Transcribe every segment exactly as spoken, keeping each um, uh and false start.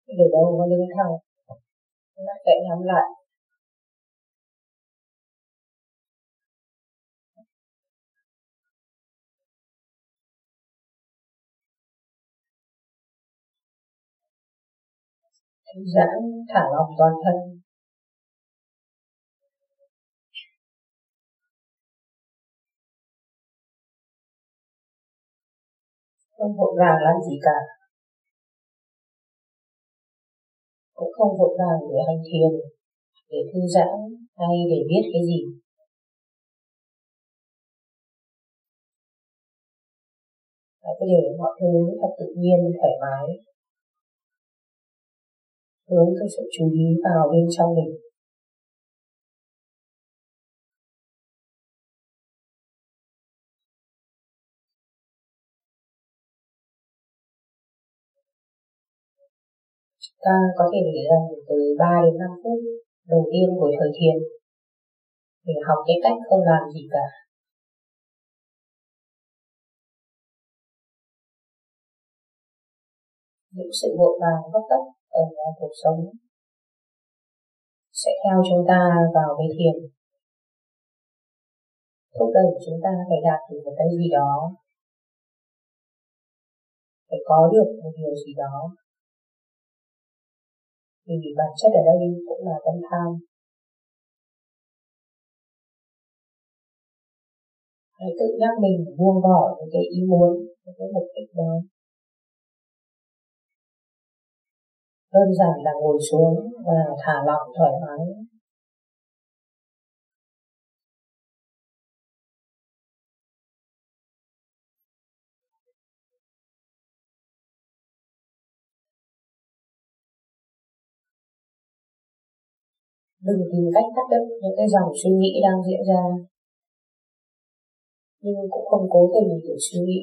Để đầu vào lưng thẳng, mắt khẽ nhắm lại. Thư giãn, thả lỏng toàn thân. Không vội vàng làm gì cả, cũng không vội vàng để hành thiền, để thư giãn hay để biết cái gì. Hãy cứ để mọi thứ thật tự nhiên, thoải mái. Hướng cái sự chú ý vào bên trong mình. Chúng ta có thể dành từ ba đến năm phút đầu tiên của thời thiền để học cái cách không làm gì cả. Những sự vội vàng hấp tấp ở ngoài cuộc sống sẽ theo chúng ta vào với thiền, thúc đẩy chúng ta phải đạt được một cái gì đó, phải có được một điều gì đó. Vì bản chất ở đây cũng là tâm tham. Hãy tự nhắc mình buông bỏ những cái ý muốn, những cái mục đích đó. Đơn giản là ngồi xuống và thả lỏng thoải mái. Đừng tìm cách cắt đứt những cái dòng suy nghĩ đang diễn ra, nhưng cũng không cố tình để suy nghĩ.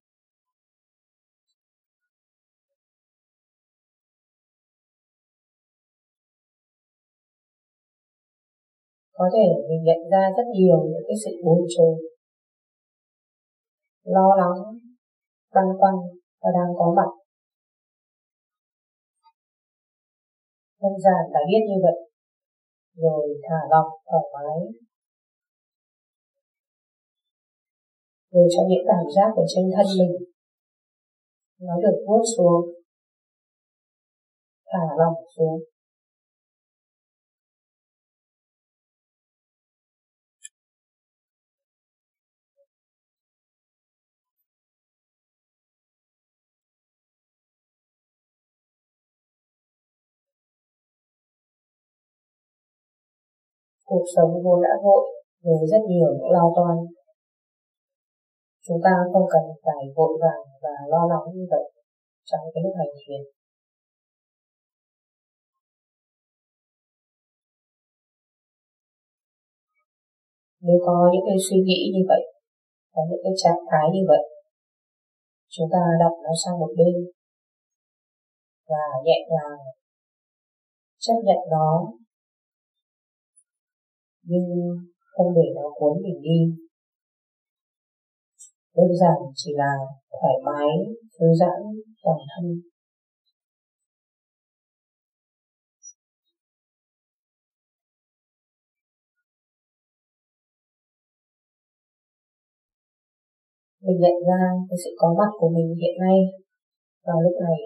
Có thể mình nhận ra rất nhiều những cái sự bồn chồn, lo lắng, băn khoăn và đang có mặt. Đơn giản là biết như vậy, rồi thả lỏng thoải mái, để cho những cảm giác ở trên thân mình nó được vuốt xuống, thả lỏng xuống. Cuộc sống vốn đã vội với rất nhiều những lo toan. Chúng ta không cần phải vội vàng và lo lắng như vậy trong cái lúc hành thiền. Nếu có những cái suy nghĩ như vậy, có những cái trạng thái như vậy, chúng ta đặt nó sang một bên và nhẹ nhàng chấp nhận nó, nhưng không để nó cuốn mình đi. Đơn giản chỉ là thoải mái, thư giãn toàn thân. Mình nhận ra cái sự có mặt của mình hiện nay vào lúc này.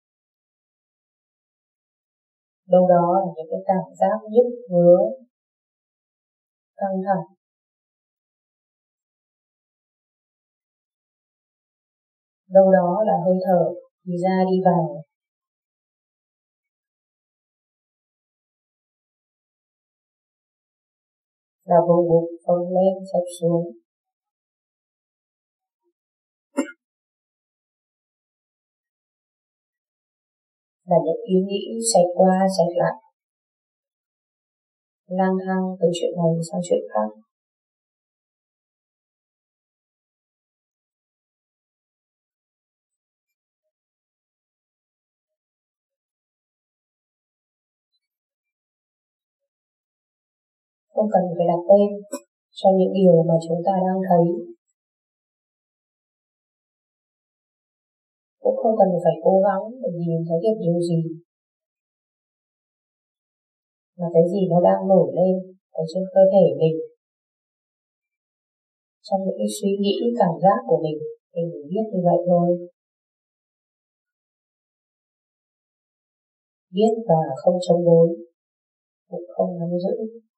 Đâu đó là những cái cảm giác nhức ngứa, căng thẳng. Đâu đó là hơi thở đi ra đi vào. Là vùng bụng phồng lên xẹp xuống. Là những ý nghĩ xẹt qua xẹt lại, lang thang từ chuyện này sang chuyện khác. Không cần phải đặt tên cho những điều mà chúng ta đang thấy, cũng không cần phải cố gắng để nhìn thấy được điều gì. là cái gì nó đang nổi lên ở trên cơ thể mình, trong những cái suy nghĩ, cảm giác của mình, thì mình biết như vậy thôi. Biết và không chống đối, cũng không nắm giữ.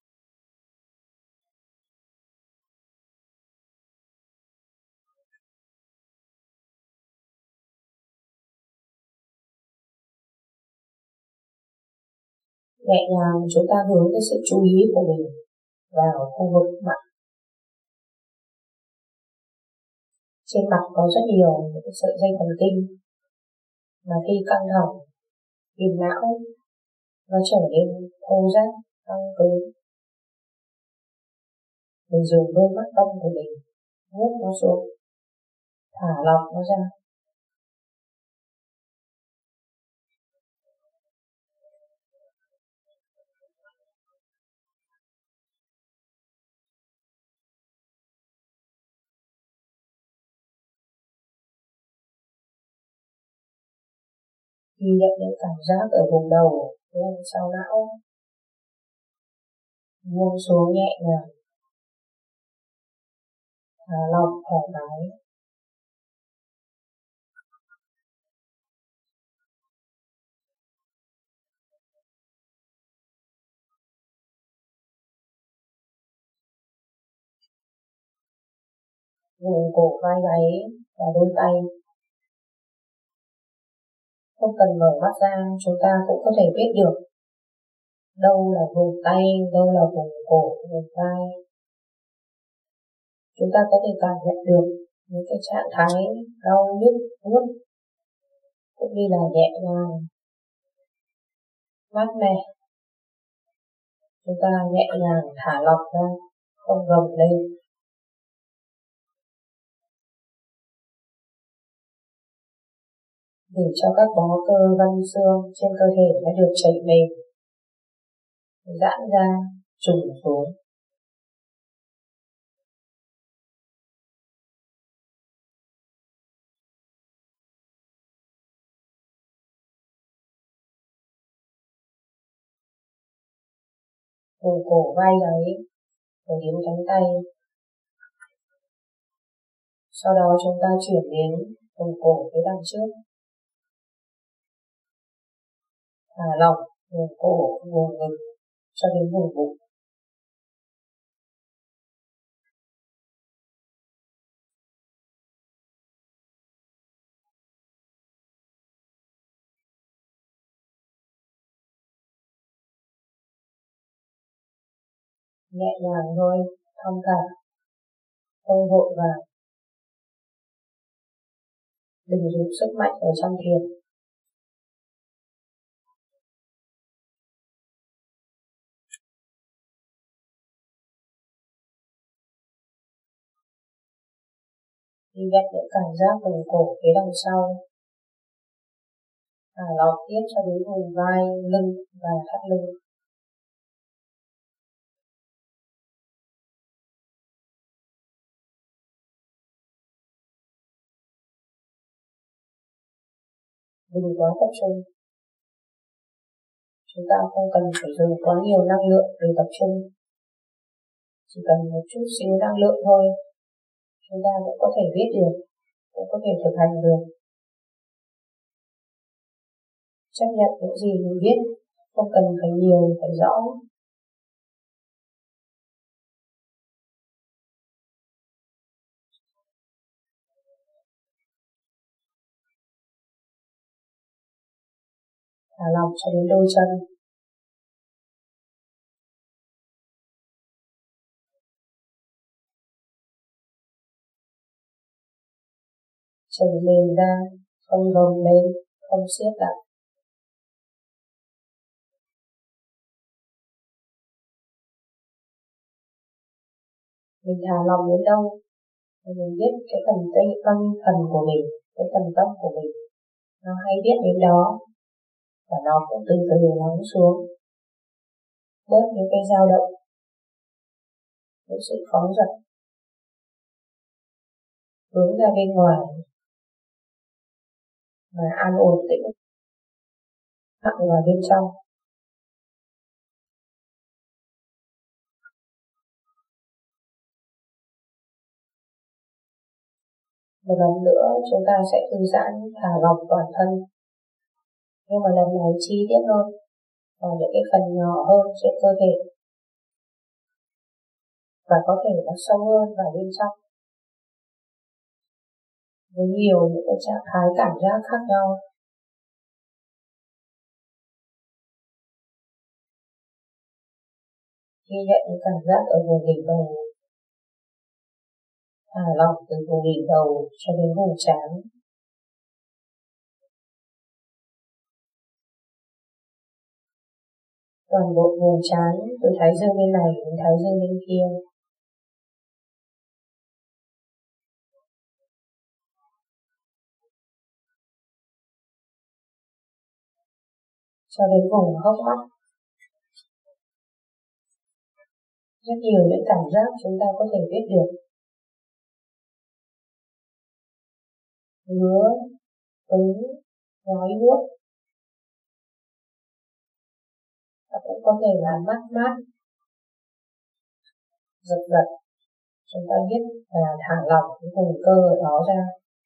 Nhẹ nhàng chúng ta hướng cái sự chú ý của mình vào khu vực mặt. Trên mặt có rất nhiều những cái sợi dây thần kinh mà khi căng thẳng, viêm não, nó trở nên thô ráp, căng cứng. Mình dùng đôi mắt tâm của mình vuốt nó xuống, thả lỏng nó ra. Ghi nhận những cảm giác ở vùng đầu, lên sau não, buông xuống nhẹ nhàng, thả lỏng thoải mái. Vùng cổ vai gáy và đôi tay. Không cần mở mắt ra, chúng ta cũng có thể biết được đâu là vùng tay, đâu là vùng cổ, vùng vai. Chúng ta có thể cảm nhận được những cái trạng thái đau nhức, buốt, cũng như là nhẹ nhàng, mát mẻ. Chúng ta nhẹ nhàng thả lỏng ra, không gồng lên. Để cho các bó cơ gân xương trên cơ thể nó được chảy mềm, giãn ra, trùng xuống. Vùng cổ vai gáy, rồi đến cánh tay. Sau đó chúng ta chuyển đến vùng cổ phía đằng trước. Thả lỏng vùng cổ, vùng ngực cho đến vùng bụng. Nhẹ nhàng thôi, thong thả, không vội vàng. Đừng dùng sức mạnh ở trong thiền. Ghi nhận những cảm giác vùng cổ phía đằng sau. Thả lỏng tiếp cho đến vùng vai, lưng và thắt lưng. Đừng quá tập trung. Chúng ta không cần phải dùng quá nhiều năng lượng để tập trung. Chỉ cần một chút xíu năng lượng thôi, chúng ta cũng có thể biết được, cũng có thể thực hành được. Chấp nhận những gì mình biết, không cần phải nhiều, phải rõ. Thả lỏng cho đến đôi chân. Chảy mềm ra, không gồng lên, không siết lại. Mình thả lỏng đến đâu, thì mình biết cái phần tinh tâm thần của mình, cái phần tâm của mình, nó hay biết đến đó, và nó cũng từ từ lắng xuống, bớt những cái dao động, những sự phóng dật, hướng ra bên ngoài, mà an ổn tĩnh lặng vào bên trong. Một lần nữa chúng ta sẽ thư giãn thả lỏng toàn thân, nhưng mà lần này chi tiết hơn vào những cái phần nhỏ hơn trên cơ thể, và có thể nó sâu hơn vào bên trong với nhiều những cái trạng thái cảm giác khác nhau. Ghi nhận những cảm giác ở vùng đỉnh đầu, thả lỏng từ vùng đỉnh đầu cho đến vùng trán. Toàn bộ vùng trán từ thái dương bên này đến thái dương bên kia. Cho đến vùng hốc mắt. Rất nhiều những cảm giác chúng ta có thể biết được. Ngứa, cứng, nhói buốt. Và cũng có thể là mát mát, giật giật. Chúng ta biết là thả lỏng cái vùng cơ ở đó ra.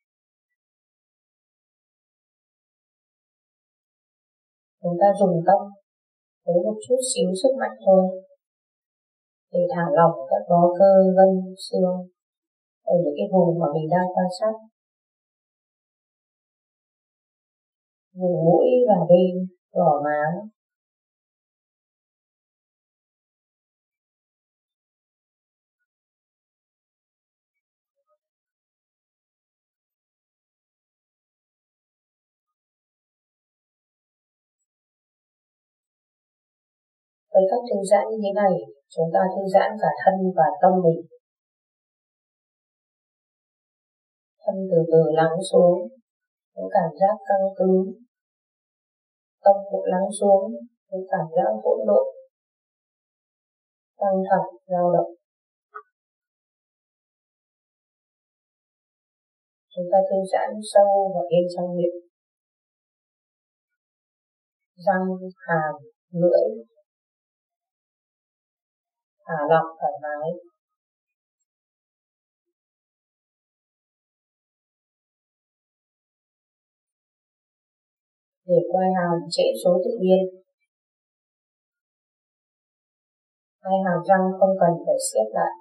Chúng ta dùng tâm với một chút xíu sức mạnh thôi để thả lỏng các bó cơ, gân, xương ở những cái vùng mà mình đang quan sát. Vùng mũi và bên, gò má. Với cách thư giãn như thế này, chúng ta thư giãn cả thân và tâm mình. Thân từ từ lắng xuống, những cảm giác căng cứng. Tâm cũng lắng xuống, những cảm giác hỗn độn, căng thẳng, dao động. Chúng ta thư giãn sâu vào bên trong miệng, răng, hàm, lưỡi, thả lỏng thoải mái. Để quai hàm trễ số tự nhiên. Hai hàm răng không cần phải siết lại.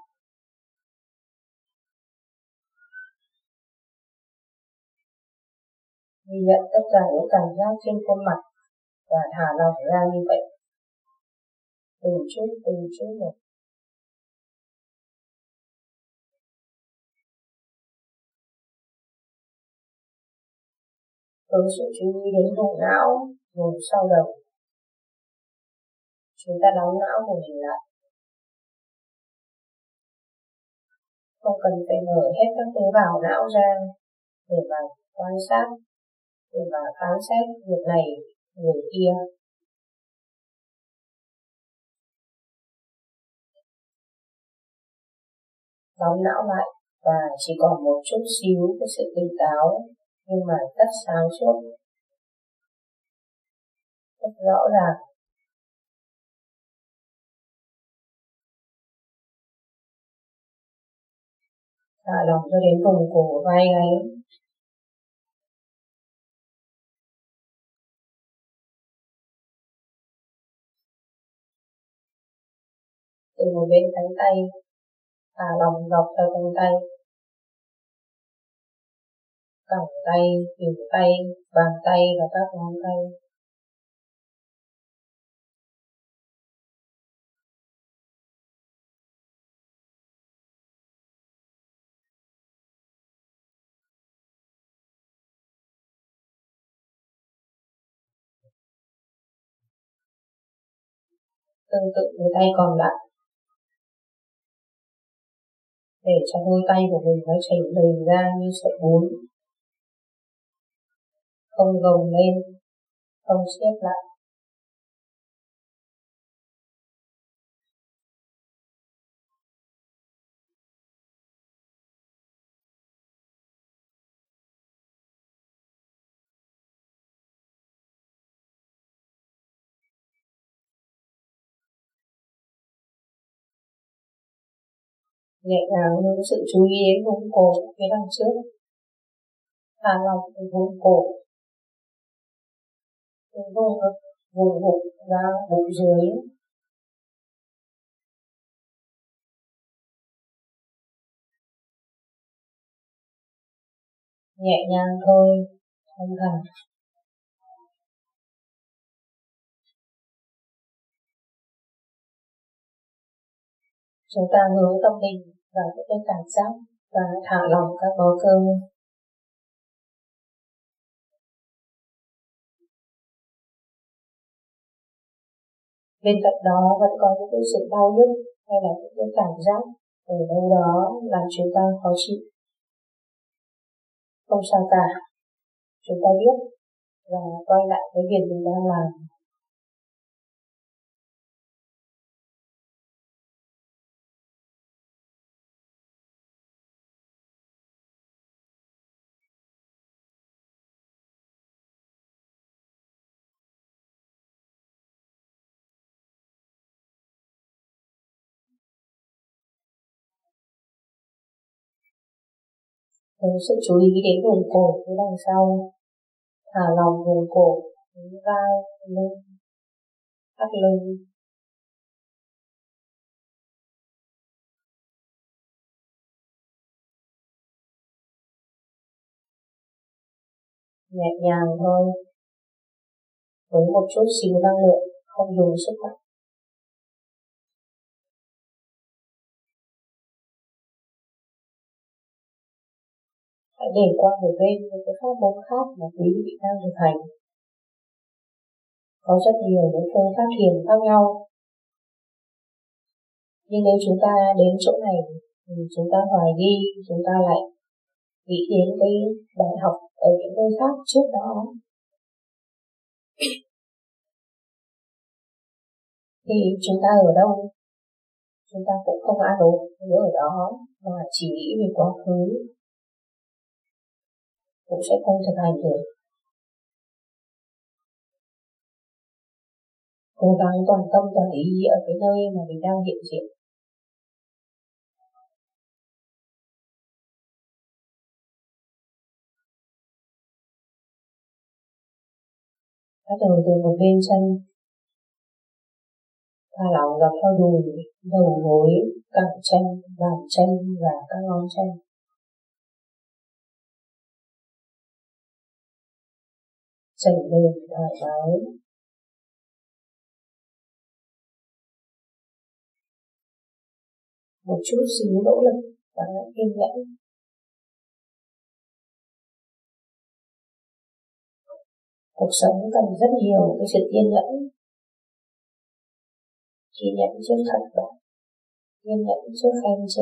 Ghi nhận tất cả những cảm giác trên khuôn mặt và thả lỏng ra như vậy. Từng chút, từng chút một. Hướng sự chú ý đến vùng não, vùng sau đầu. Chúng ta đóng não của mình lại. Không cần phải mở hết các tế bào não ra để mà quan sát, để mà phán xét việc này, người kia. Đóng não lại và chỉ còn một chút xíu cái sự tỉnh táo, nhưng mà rất sáng suốt, rất rõ ràng. Thả lỏng cho đến vùng cổ vai gáy. Từ một bên cánh tay, thả lỏng dọc theo cánh tay, cẳng tay, khuỷu tay, bàn tay và các ngón tay. Tương tự với tay còn lại, để cho đôi tay của mình nó chảy bềnh ra như sợi bún, không gồng lên, không siết lại. Nhẹ nhàng hướng sự chú ý đến vùng cổ phía đằng trước. thả lỏng từ vùng cổ, từ vùng ngực, vùng bụng và bụng dưới. Nhẹ nhàng thôi, thông thả. Chúng ta hướng tâm mình vào những cái cảm giác và thả lỏng các bó cơ. Bên cạnh đó vẫn có những cái sự đau nhức hay là những cái cảm giác ở đâu đó làm chúng ta khó chịu. Không sao cả, chúng ta biết và quay lại với việc mình đang làm. Với sự chú ý đến vùng cổ phía đằng sau, thả lỏng vùng cổ, vai, lưng, thắt lưng. Nhẹ nhàng thôi, với một chút xíu năng lượng, không dùng sức mạnh. Hãy để qua một bên những cái pháp môn khác mà quý vị đang thực hành. Có rất nhiều những phương pháp thiền khác nhau. Nhưng nếu chúng ta đến chỗ này thì chúng ta hoài nghi, chúng ta lại nghĩ đến cái bài học ở những nơi khác trước đó. Thì chúng ta ở đâu, chúng ta cũng không an ổn nếu ở đó mà chỉ nghĩ về quá khứ, cũng sẽ không thực hành được. Cố gắng toàn tâm toàn ý ở cái nơi mà mình đang hiện diện. Bắt đầu từ một bên chân, thả lỏng dọc theo đùi, đầu gối, cẳng chân, bàn chân và các ngón chân. Chảy mềm thoải mái. Một chút xíu nỗ lực và kiên nhẫn. Cuộc sống cần rất nhiều cái sự kiên nhẫn. Kiên nhẫn trước thất bại, kiên nhẫn trước khen chê,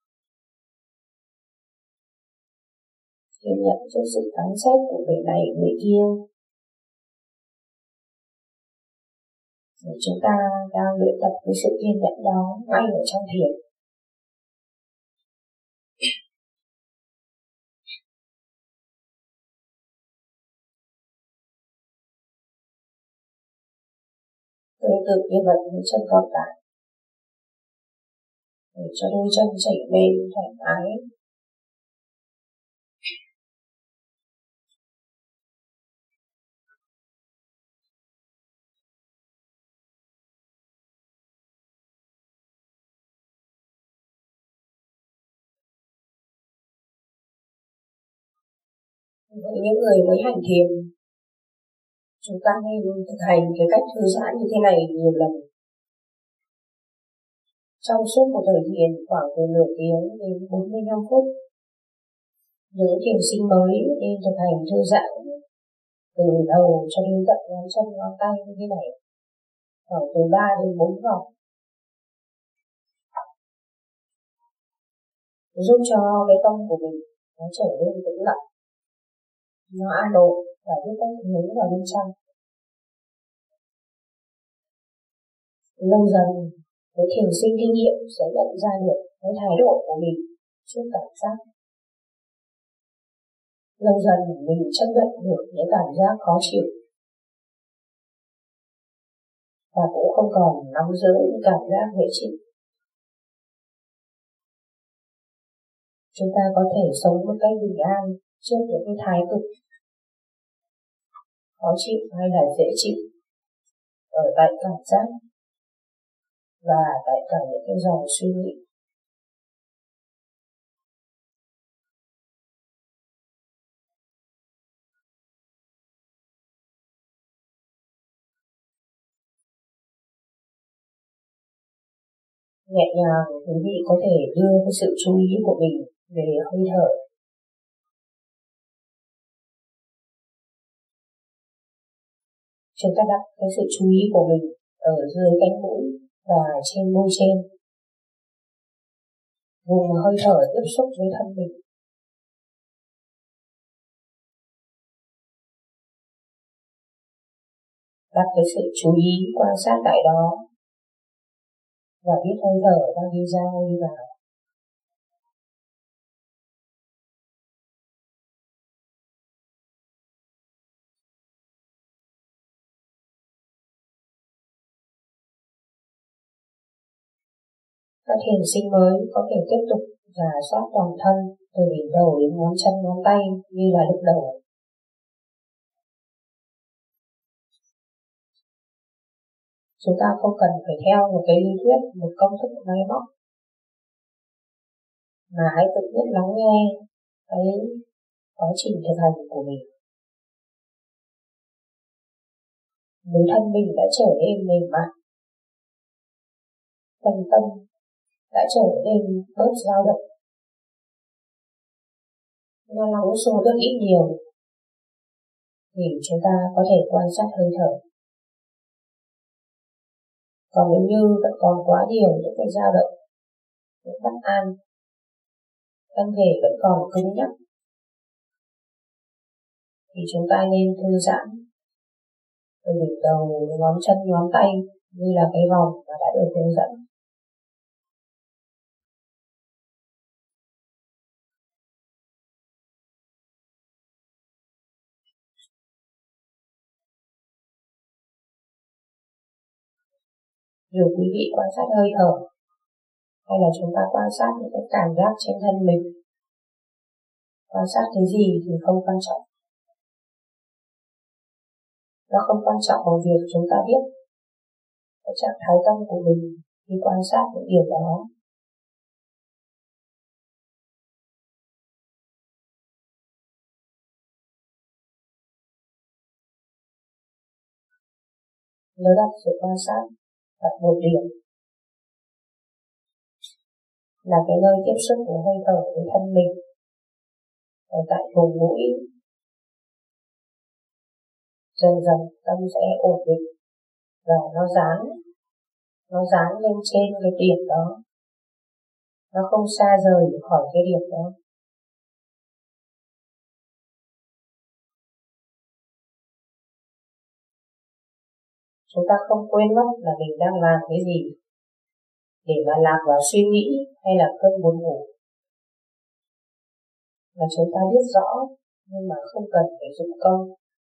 kiên nhẫn trước sự phán xét của người này người kia. Thì chúng ta đang luyện tập cái sự kiên nhẫn đó ngay ở trong thiền. Tương tự như vậy với chân còn lại, để cho đôi chân chảy mềm thoải mái. Với những người mới hành thiền, chúng ta nên thực hành cái cách thư giãn như thế này nhiều lần. Trong suốt một thời thiền khoảng từ nửa tiếng đến bốn mươi lăm phút, những thiền sinh mới nên thực hành thư giãn từ đầu cho đến tận ngón chân ngón tay như thế này, khoảng từ ba đến bốn vòng, giúp cho cái tâm của mình nó trở nên tĩnh lặng, nó an ổn và biết cách hướng vào bên trong. Lâu dần, với thiền sinh kinh nghiệm sẽ nhận ra được cái thái độ của mình trước cảm giác. Lâu dần mình chấp nhận được những cảm giác khó chịu và cũng không còn nắm giữ những cảm giác dễ chịu. Chúng ta có thể sống một cách bình an trước những cái thái cực khó chịu hay là dễ chịu ở tại cảm giác và tại cả những cái dòng suy nghĩ. Nhẹ nhàng, quý vị có thể đưa cái sự chú ý của mình về hơi thở. Chúng ta đặt cái sự chú ý của mình ở dưới cánh mũi và trên môi trên. Vùng hơi thở tiếp xúc với thân mình. Đặt cái sự chú ý quan sát tại đó và biết hơi thở đang đi ra đi vào. Các thiền sinh mới có thể tiếp tục rà soát toàn thân từ đỉnh đầu đến ngón chân ngón tay như là lúc đầu. Chúng ta không cần phải theo một cái lý thuyết, một công thức máy móc, mà hãy tự biết lắng nghe cái quá trình thực hành của mình. Nếu thân mình đã trở nên mềm mại, phần tâm đã trở nên bớt dao động, nó lắng xuống rất ít nhiều, thì chúng ta có thể quan sát hơi thở. Còn nếu như vẫn còn quá nhiều những cái dao động, những bất an, thân thể vẫn còn cứng nhắc, thì chúng ta nên thư giãn từ đỉnh đầu, ngón chân, ngón tay như là cái vòng mà đã được hướng dẫn. Dù quý vị quan sát hơi thở hay là chúng ta quan sát những cái cảm giác trên thân mình, quan sát cái gì thì không quan trọng. Nó không quan trọng bằng việc chúng ta biết cái trạng thái tâm của mình khi quan sát những điều đó. Nếu đặt sự quan sát đặt một điểm là cái nơi tiếp xúc của hơi thở với thân mình ở tại vùng mũi, dần dần tâm sẽ ổn định và nó dán nó dán lên trên cái điểm đó, nó không xa rời khỏi cái điểm đó. Chúng ta không quên mất là mình đang làm cái gì để mà lạc vào suy nghĩ hay là cơn buồn ngủ, là chúng ta biết rõ nhưng mà không cần phải dụng công.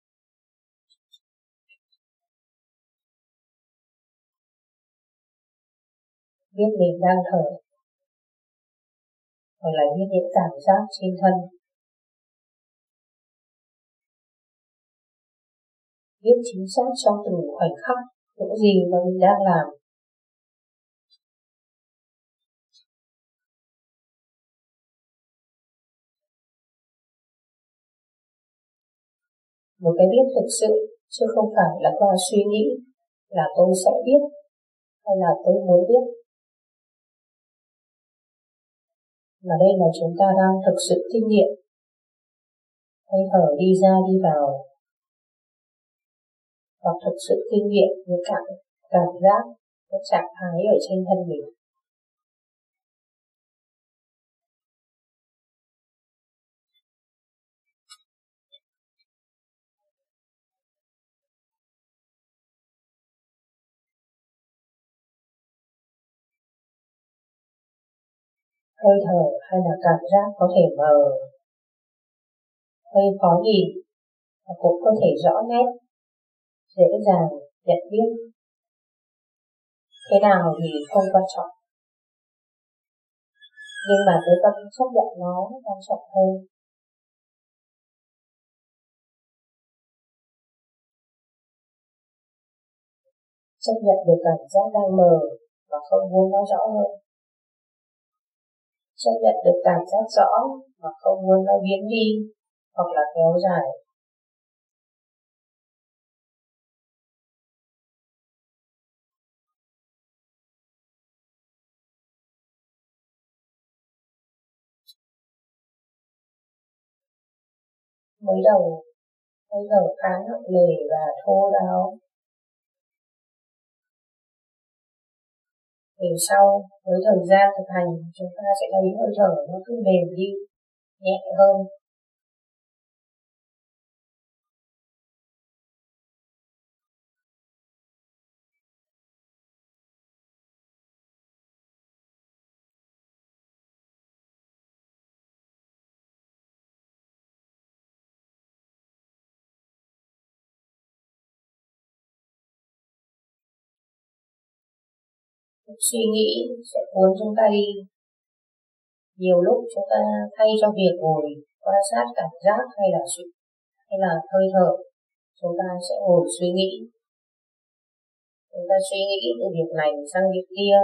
Biết mình đang thở, hoặc là biết những cảm giác trên thân, biết chính xác trong từng khoảnh khắc những gì mà mình đang làm. Một cái biết thực sự, chứ không phải là qua suy nghĩ là tôi sẽ biết hay là tôi muốn biết. Mà đây là chúng ta đang thực sự kinh nghiệm hơi thở đi ra đi vào, hoặc thực sự kinh nghiệm những cảm, cảm giác, các trạng thái ở trên thân mình. Hơi thở hay là cảm giác có thể mờ, hơi khó nhìn, và cũng có thể rõ nét, dễ dàng nhận biết. Thế nào thì không quan trọng, nhưng mà cái tâm chấp nhận nó quan trọng hơn. chấp nhận được cảm giác đang mờ và không muốn nó rõ hơn, chấp nhận được cảm giác rõ và không muốn nó biến đi hoặc là kéo dài. Mới đầu, hơi thở khá nặng nề và thô ráo. Về sau, với thời gian thực hành, chúng ta sẽ thấy hơi thở nó cứ mềm đi, nhẹ hơn. Suy nghĩ sẽ cuốn chúng ta đi. Nhiều lúc chúng ta thay cho việc ngồi quan sát cảm giác hay là sự hay là hơi thở, chúng ta sẽ ngồi suy nghĩ. Chúng ta suy nghĩ từ việc này sang việc kia,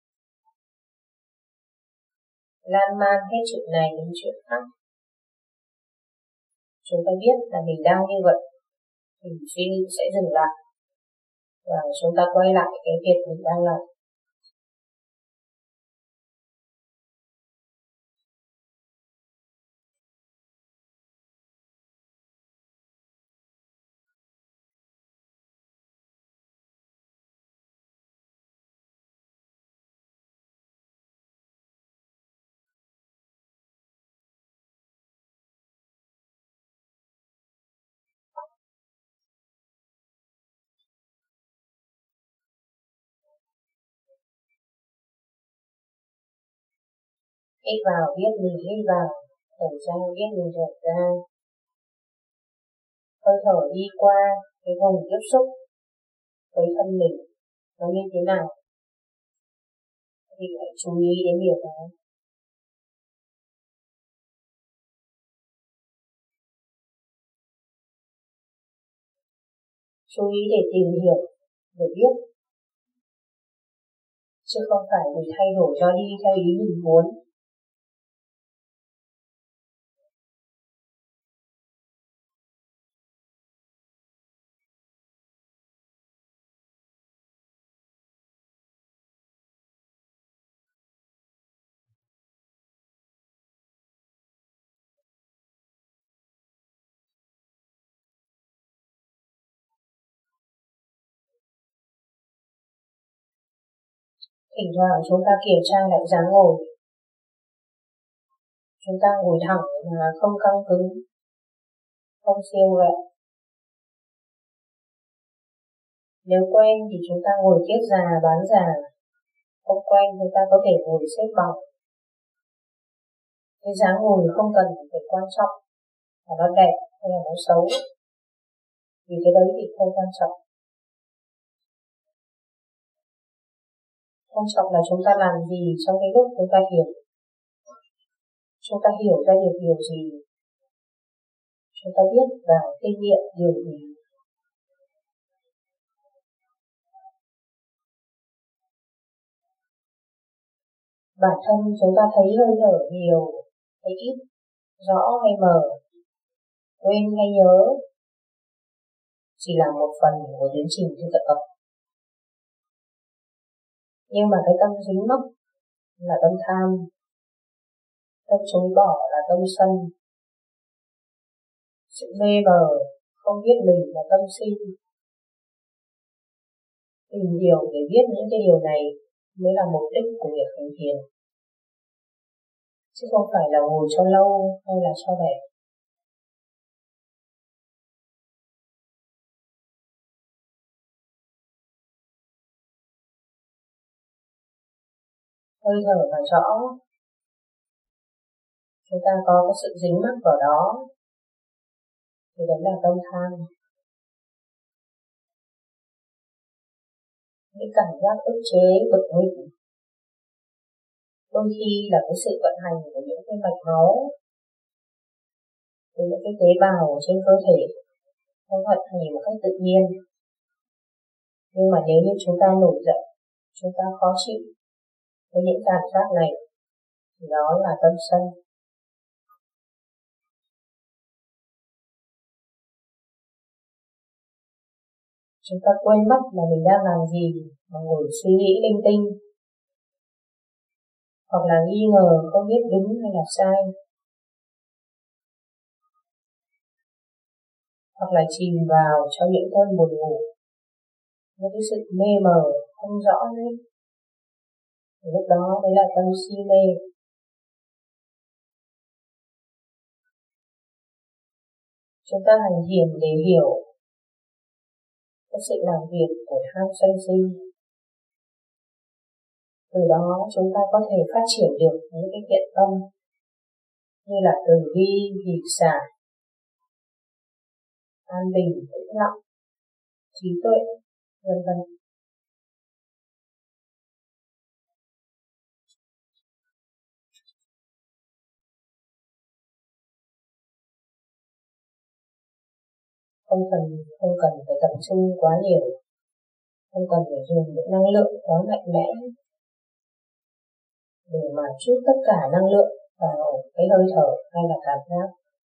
lan man hết chuyện này đến chuyện khác. Chúng ta biết là mình đang như vậy, thì suy nghĩ sẽ dừng lại và chúng ta quay lại cái việc mình đang làm. Hít vào biết mình hít vào, thở ra biết mình thở ra. Hơi thở đi qua cái vùng tiếp xúc với thân mình nó như thế nào thì hãy chú ý đến điều đó. Chú ý để tìm hiểu, để biết, chứ không phải để thay đổi cho đi theo ý mình muốn. Thỉnh thoảng chúng ta kiểm tra lại dáng ngồi. Chúng ta ngồi thẳng mà không căng cứng, không siêu vẹo. Nếu quen thì chúng ta ngồi kiết già bán già, không quen chúng ta có thể ngồi xếp bằng. Cái dáng ngồi không cần phải quan trọng là nó đẹp hay là nó xấu, vì cái đấy thì không quan trọng. Quan trọng là chúng ta làm gì trong cái lúc chúng ta hiểu. Chúng ta hiểu ra được điều gì, chúng ta biết và kinh nghiệm điều gì. Bản thân chúng ta thấy hơi thở nhiều hay ít, rõ hay mờ, quên hay nhớ, chỉ là một phần của tiến trình thực tập. Nhưng mà cái tâm dính mắc là tâm tham, tâm chối bỏ là tâm sân, sự mê mờ không biết mình là tâm si. Tìm hiểu để biết những cái điều này mới là mục đích của việc hành thiền, chứ không phải là ngồi cho lâu hay là cho đẹp. Hơi thở mà rõ, chúng ta có cái sự dính mắc vào đó, thì đấy là tâm tham. Những cảm giác ức chế, bực mình, đôi khi là cái sự vận hành của những cái mạch máu, của những cái tế bào trên cơ thể, nó vận hành một cách tự nhiên. Nhưng mà nếu như chúng ta nổi giận, chúng ta khó chịu với những cảm giác này, thì đó là tâm sân. Chúng ta quên mất là mình đang làm gì mà ngồi suy nghĩ linh tinh, hoặc là nghi ngờ không biết đúng hay là sai, hoặc là chìm vào trong những cơn buồn ngủ, những cái sự mê mờ không rõ hết. Lúc đó mới là tâm si mê. Chúng ta hành thiền để hiểu cái sự làm việc của tham sân si. Từ đó chúng ta có thể phát triển được những cái thiện tâm như là từ bi, hỷ xả, an bình, tĩnh lặng, trí tuệ, vân vân. Không cần không cần phải tập trung quá nhiều, không cần phải dùng những năng lượng quá mạnh mẽ để mà trút tất cả năng lượng vào cái hơi thở hay là cảm giác.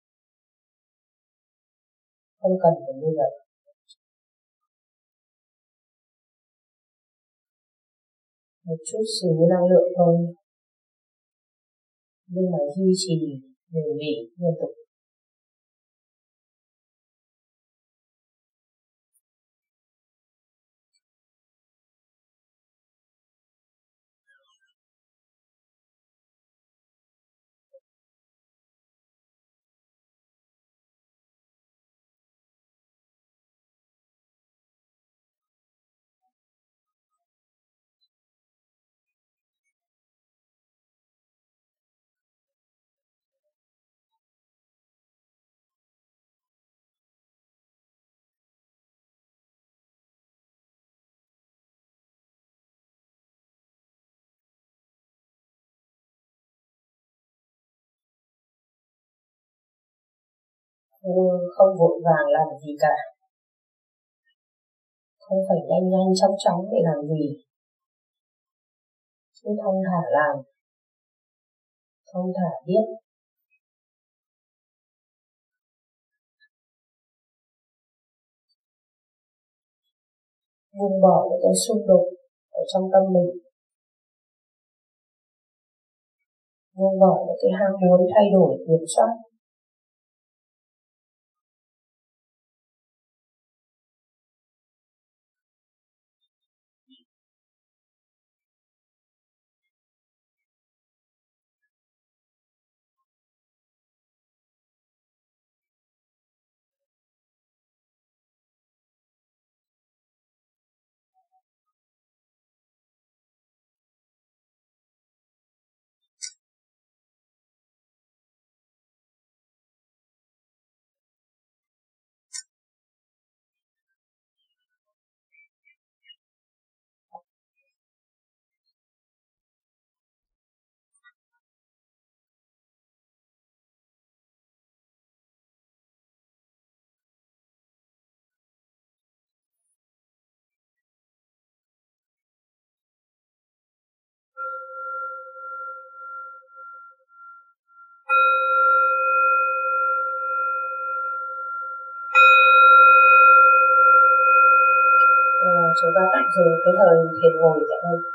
Không cần phải như vậy. Một chút xíu năng lượng thôi, nhưng mà duy trì bền bỉ liên tục. Không vội vàng làm gì cả, không phải nhanh nhanh chóng chóng để làm gì, cứ thong thả làm, thong thả biết. Buông bỏ những cái xung đột ở trong tâm mình, buông bỏ những cái ham muốn thay đổi kiểm soát. À, chúng ta tạm dừng cái thời thiền ngồi tại đây.